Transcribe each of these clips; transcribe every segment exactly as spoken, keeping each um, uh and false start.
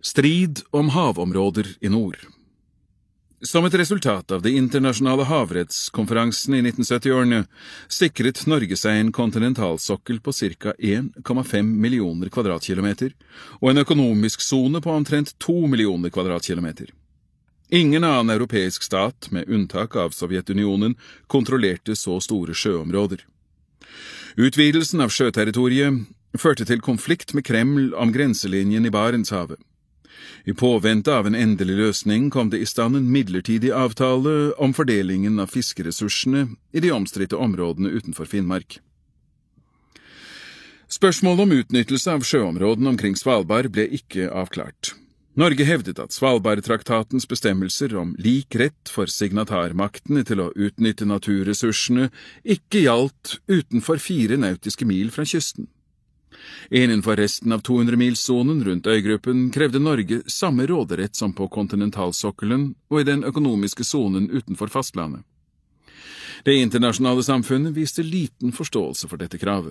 Strid om havområder i nord. Som et resultat av det internasjonale havrettskonferansen i nitten sytti-årene sikret Norge seg en kontinentalsokkel på ca. en komma fem millioner kvadratkilometer og en økonomisk zone på omtrent to millioner kvadratkilometer. Ingen annen europeisk stat, med unntak av Sovjetunionen, kontrollerte så store sjøområder. Utvidelsen av sjøterritoriet førte til konflikt med Kreml om grenselinjen i Barentshavet. I påvente av en endelig løsning kom det i stand en midlertidig avtale om fordelingen av fiskeressursene i de omstridte områdene utenfor Finnmark. Spørsmålet om utnyttelse av sjøområdene omkring Svalbard ble ikke avklart. Norge hevdet at Svalbardtraktatens bestemmelser om lik rett for signatarmaktene til å utnytte naturressursene ikke gjaldt utenfor fire nautiske mil fra kysten. Innenfor resten av to hundre milssonen rundt øygruppen krevde Norge samme råderett som på kontinentalsokkelen og i den økonomiske sonen utenfor fastlandet. Det internasjonale samfunnet viste liten forståelse for dette kravet.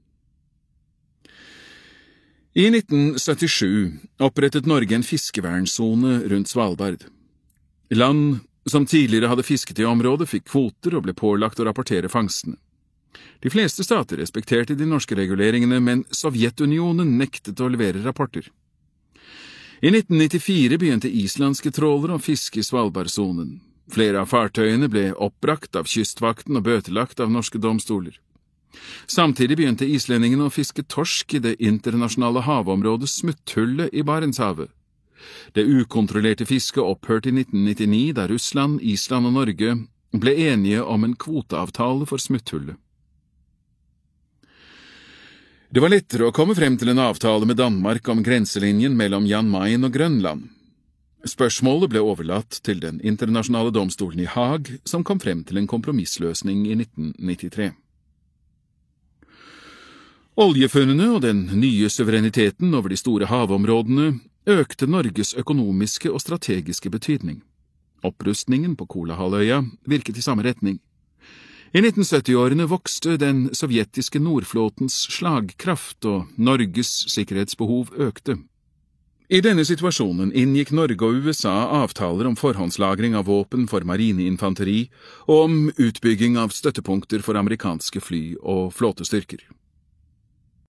I nitten syttisju opprettet Norge en fiskevernsone rundt Svalbard. Land som tidligere hadde fisket i området fikk kvoter og ble pålagt å rapportere fangstene. De fleste stater respekterte de norske reguleringene, men Sovjetunionen nektet å levere rapporter. I nitten nittifire begynte islandske trålere å fiske i Svalbardsonen. Flere av fartøyene ble oppbrakt av kystvakten og bøtelagt av norske domstoler. Samtidig begynte islendingene å fiske torsk i det internasjonale havområdet Smutthullet i Barentshavet. Det ukontrollerte fisket opphørte i nitten nittini, da Russland, Island og Norge ble enige om en kvoteavtale for Smutthullet. Det var lettere å komme frem til en avtale med Danmark om grenselinjen mellom Jan Mayen og Grønland. Spørsmålet ble overlatt til den internasjonale domstolen i Haag, som kom frem til en kompromissløsning i nitten nittitre. Oljefunnene og den nye suvereniteten over de store havområdene økte Norges økonomiske og strategiske betydning. Opprustningen på Kolahalvøya virket i samme retning. I nitten sytti-årene vokste den sovjetiske nordflåtens slagkraft, og Norges sikkerhetsbehov økte. I denne situasjonen inngikk Norge og U S A avtaler om forhåndslagring av våpen for marineinfanteri og om utbygging av støttepunkter for amerikanske fly og flåtestyrker.